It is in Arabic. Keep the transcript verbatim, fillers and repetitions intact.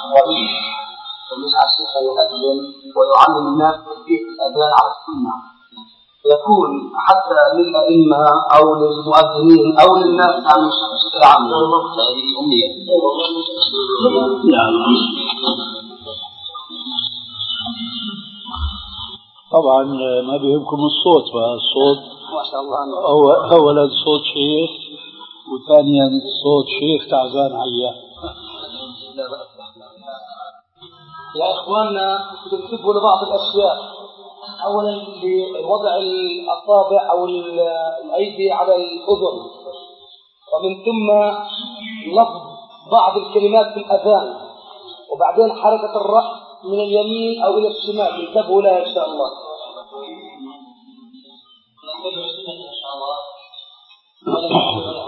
رئيس ويسعى الشيخ يؤذن ويعلم الناس كيفية الأذان على السنة، يكون حتى للأئمة أو للمؤذنين أو للناس عن بشكل عام. هذه أمنية. طبعا ما بيهمكم الصوت، فالصوت ما شاء الله أولا صوت شيخ، وثانيا صوت شيخ تعبان عيان. يا إخواننا تنتبهوا لبعض الأشياء. أولا لوضع الأصابع أو الأيدي على الأذن، ومن ثم لفظ بعض الكلمات في الأذان، وبعدين حركة الرأس من اليمين أو إلى الشمال. انتبهوا لها إن شاء الله. ننتبه إن شاء الله.